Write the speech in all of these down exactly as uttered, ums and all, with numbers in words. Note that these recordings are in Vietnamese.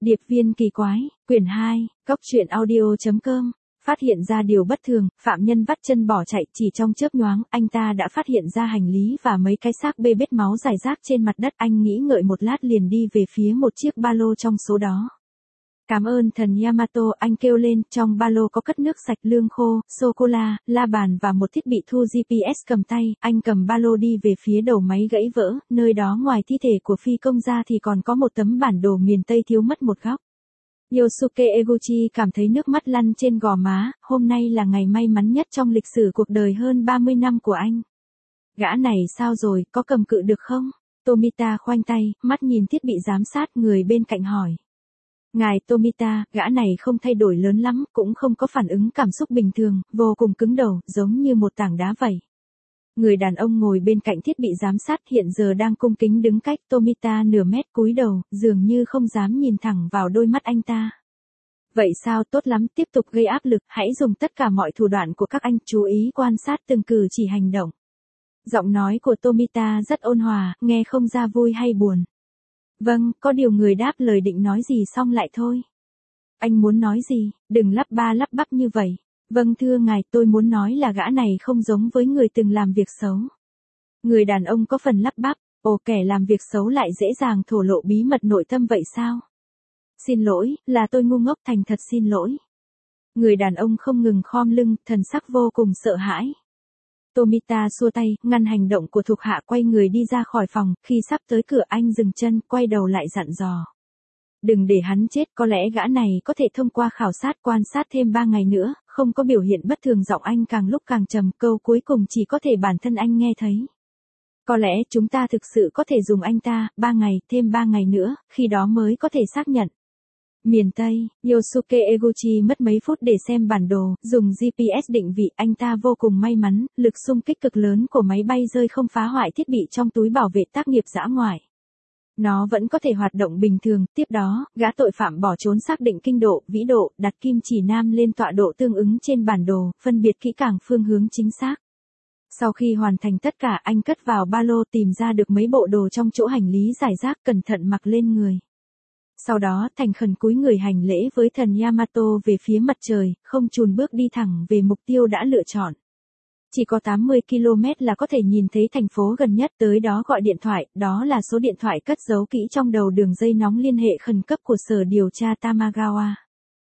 Điệp viên kỳ quái, quyển hai, Cốc truyện audio.com. Phát hiện ra điều bất thường, phạm nhân vắt chân bỏ chạy, chỉ trong chớp nhoáng, anh ta đã phát hiện ra hành lý và mấy cái xác bê bết máu rải rác trên mặt đất. Anh nghĩ ngợi một lát liền đi về phía một chiếc ba lô trong số đó. Cảm ơn thần Yamato, anh kêu lên, trong ba lô có cất nước sạch, lương khô, sô-cô-la, la bàn và một thiết bị thu giê pê ét cầm tay. Anh cầm ba lô đi về phía đầu máy gãy vỡ, nơi đó ngoài thi thể của phi công ra thì còn có một tấm bản đồ miền Tây thiếu mất một góc. Yosuke Eguchi cảm thấy nước mắt lăn trên gò má, hôm nay là ngày may mắn nhất trong lịch sử cuộc đời hơn ba mươi năm của anh. Gã này sao rồi, có cầm cự được không? Tomita khoanh tay, mắt nhìn thiết bị giám sát, người bên cạnh hỏi. Ngài Tomita, gã này không thay đổi lớn lắm, cũng không có phản ứng cảm xúc bình thường, vô cùng cứng đầu, giống như một tảng đá vậy. Người đàn ông ngồi bên cạnh thiết bị giám sát hiện giờ đang cung kính đứng cách Tomita nửa mét, cúi đầu, dường như không dám nhìn thẳng vào đôi mắt anh ta. Vậy sao, tốt lắm, tiếp tục gây áp lực, hãy dùng tất cả mọi thủ đoạn của các anh, chú ý quan sát từng cử chỉ hành động. Giọng nói của Tomita rất ôn hòa, nghe không ra vui hay buồn. Vâng, có điều người đáp lời định nói gì xong lại thôi. Anh muốn nói gì, đừng lắp ba lắp bắp như vậy. Vâng thưa ngài, tôi muốn nói là gã này không giống với người từng làm việc xấu. Người đàn ông có phần lắp bắp, ồ, kẻ làm việc xấu lại dễ dàng thổ lộ bí mật nội tâm vậy sao? Xin lỗi, là tôi ngu ngốc, thành thật xin lỗi. Người đàn ông không ngừng khom lưng, thần sắc vô cùng sợ hãi. Tomita xua tay, ngăn hành động của thuộc hạ, quay người đi ra khỏi phòng, khi sắp tới cửa anh dừng chân, quay đầu lại dặn dò. Đừng để hắn chết, có lẽ gã này có thể thông qua khảo sát quan sát thêm ba ngày nữa, không có biểu hiện bất thường. Giọng anh càng lúc càng trầm, câu cuối cùng chỉ có thể bản thân anh nghe thấy. Có lẽ chúng ta thực sự có thể dùng anh ta, ba ngày, thêm ba ngày nữa, khi đó mới có thể xác nhận. Miền Tây, Yosuke Eguchi mất mấy phút để xem bản đồ, dùng giê pê ét định vị, anh ta vô cùng may mắn, lực xung kích cực lớn của máy bay rơi không phá hoại thiết bị trong túi bảo vệ tác nghiệp dã ngoại. Nó vẫn có thể hoạt động bình thường, tiếp đó, gã tội phạm bỏ trốn, xác định kinh độ, vĩ độ, đặt kim chỉ nam lên tọa độ tương ứng trên bản đồ, phân biệt kỹ càng phương hướng chính xác. Sau khi hoàn thành tất cả, anh cất vào ba lô, tìm ra được mấy bộ đồ trong chỗ hành lý rải rác, cẩn thận mặc lên người. Sau đó, thành khẩn cúi người hành lễ với thần Yamato về phía mặt trời, không chùn bước đi thẳng về mục tiêu đã lựa chọn. Chỉ có tám mươi ki lô mét là có thể nhìn thấy thành phố gần nhất, tới đó gọi điện thoại, đó là số điện thoại cất giấu kỹ trong đầu đường dây nóng liên hệ khẩn cấp của sở điều tra Tamagawa.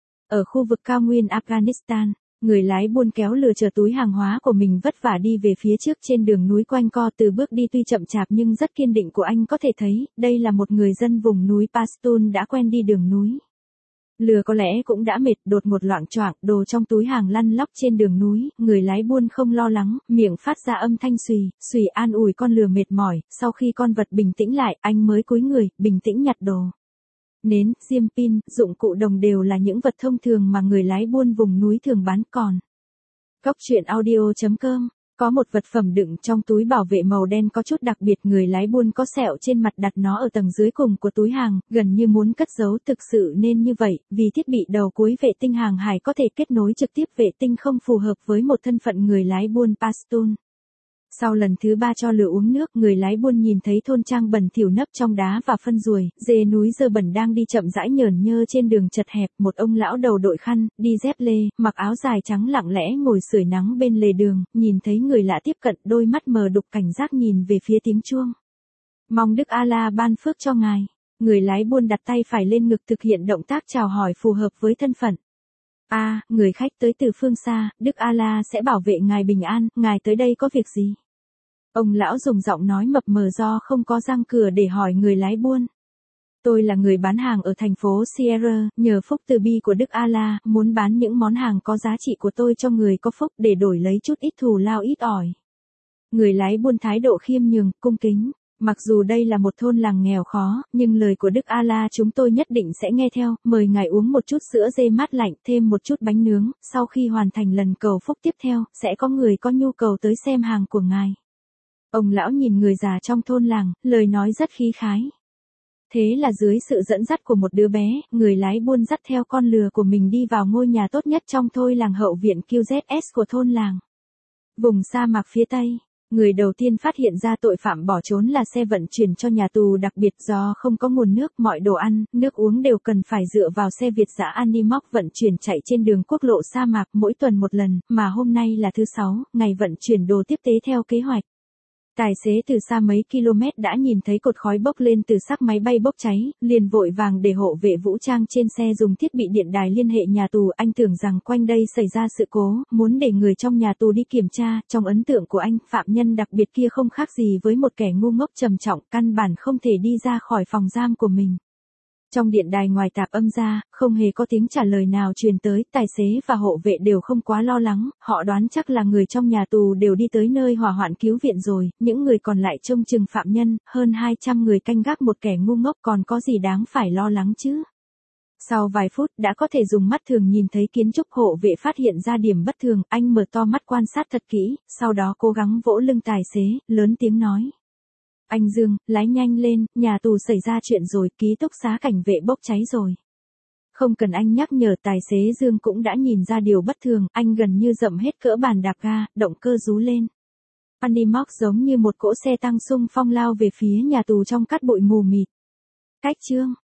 Ở khu vực cao nguyên Afghanistan, người lái buôn kéo lừa chở túi hàng hóa của mình vất vả đi về phía trước trên đường núi quanh co, từ bước đi tuy chậm chạp nhưng rất kiên định của anh có thể thấy, đây là một người dân vùng núi Pashtun đã quen đi đường núi. Lừa có lẽ cũng đã mệt, đột ngột loạng choạng, đồ trong túi hàng lăn lóc trên đường núi, người lái buôn không lo lắng, miệng phát ra âm thanh xùy, xùy an ủi con lừa mệt mỏi, sau khi con vật bình tĩnh lại, anh mới cúi người, bình tĩnh nhặt đồ. Nến, diêm pin, dụng cụ đồng đều là những vật thông thường mà người lái buôn vùng núi thường bán. Còn Cốc truyện audio.com có một vật phẩm đựng trong túi bảo vệ màu đen có chút đặc biệt, người lái buôn có sẹo trên mặt, đặt nó ở tầng dưới cùng của túi hàng, gần như muốn cất giấu, thực sự nên như vậy, vì thiết bị đầu cuối vệ tinh hàng hải có thể kết nối trực tiếp vệ tinh không phù hợp với một thân phận người lái buôn Pashtun. Sau lần thứ ba cho lừa uống nước, người lái buôn nhìn thấy thôn trang bẩn thỉu nấp trong đá và phân ruồi, dê núi dơ bẩn đang đi chậm rãi nhởn nhơ trên đường chật hẹp, một ông lão đầu đội khăn, đi dép lê, mặc áo dài trắng lặng lẽ ngồi sưởi nắng bên lề đường, nhìn thấy người lạ tiếp cận, đôi mắt mờ đục cảnh giác nhìn về phía tiếng chuông. Mong Đức A-la ban phước cho ngài. Người lái buôn đặt tay phải lên ngực thực hiện động tác chào hỏi phù hợp với thân phận. A, à, người khách tới từ phương xa, Đức A-la sẽ bảo vệ ngài bình an, ngài tới đây có việc gì? Ông lão dùng giọng nói mập mờ do không có răng cửa để hỏi người lái buôn. Tôi là người bán hàng ở thành phố Sierra, nhờ phúc từ bi của Đức A-la, muốn bán những món hàng có giá trị của tôi cho người có phúc để đổi lấy chút ít thù lao ít ỏi. Người lái buôn thái độ khiêm nhường, cung kính. Mặc dù đây là một thôn làng nghèo khó, nhưng lời của Đức A-la chúng tôi nhất định sẽ nghe theo, mời ngài uống một chút sữa dê mát lạnh, thêm một chút bánh nướng, sau khi hoàn thành lần cầu phúc tiếp theo, sẽ có người có nhu cầu tới xem hàng của ngài. Ông lão nhìn người già trong thôn làng, lời nói rất khí khái. Thế là dưới sự dẫn dắt của một đứa bé, người lái buôn dắt theo con lừa của mình đi vào ngôi nhà tốt nhất trong thôn làng, hậu viện Q Z S của thôn làng. Vùng sa mạc phía Tây. Người đầu tiên phát hiện ra tội phạm bỏ trốn là xe vận chuyển cho nhà tù đặc biệt do không có nguồn nước, mọi đồ ăn, nước uống đều cần phải dựa vào xe Việt dã Animoc vận chuyển chạy trên đường quốc lộ sa mạc mỗi tuần một lần, mà hôm nay là thứ sáu, ngày vận chuyển đồ tiếp tế theo kế hoạch. Tài xế từ xa mấy km đã nhìn thấy cột khói bốc lên từ xác máy bay bốc cháy, liền vội vàng để hộ vệ vũ trang trên xe dùng thiết bị điện đài liên hệ nhà tù. Anh tưởng rằng quanh đây xảy ra sự cố, muốn để người trong nhà tù đi kiểm tra. Trong ấn tượng của anh, phạm nhân đặc biệt kia không khác gì với một kẻ ngu ngốc trầm trọng, căn bản không thể đi ra khỏi phòng giam của mình. Trong điện đài ngoài tạp âm ra, không hề có tiếng trả lời nào truyền tới, tài xế và hộ vệ đều không quá lo lắng, họ đoán chắc là người trong nhà tù đều đi tới nơi hỏa hoạn cứu viện rồi, những người còn lại trông chừng phạm nhân, hơn hai trăm người canh gác một kẻ ngu ngốc còn có gì đáng phải lo lắng chứ. Sau vài phút đã có thể dùng mắt thường nhìn thấy kiến trúc. Hộ vệ phát hiện ra điểm bất thường, anh mở to mắt quan sát thật kỹ, sau đó cố gắng vỗ lưng tài xế, lớn tiếng nói. Anh Dương, lái nhanh lên, nhà tù xảy ra chuyện rồi, ký túc xá cảnh vệ bốc cháy rồi. Không cần anh nhắc nhở, tài xế Dương cũng đã nhìn ra điều bất thường, anh gần như dậm hết cỡ bàn đạp ga, động cơ rú lên. Animoc giống như một cỗ xe tăng xung phong lao về phía nhà tù trong cát bụi mù mịt. Cách chương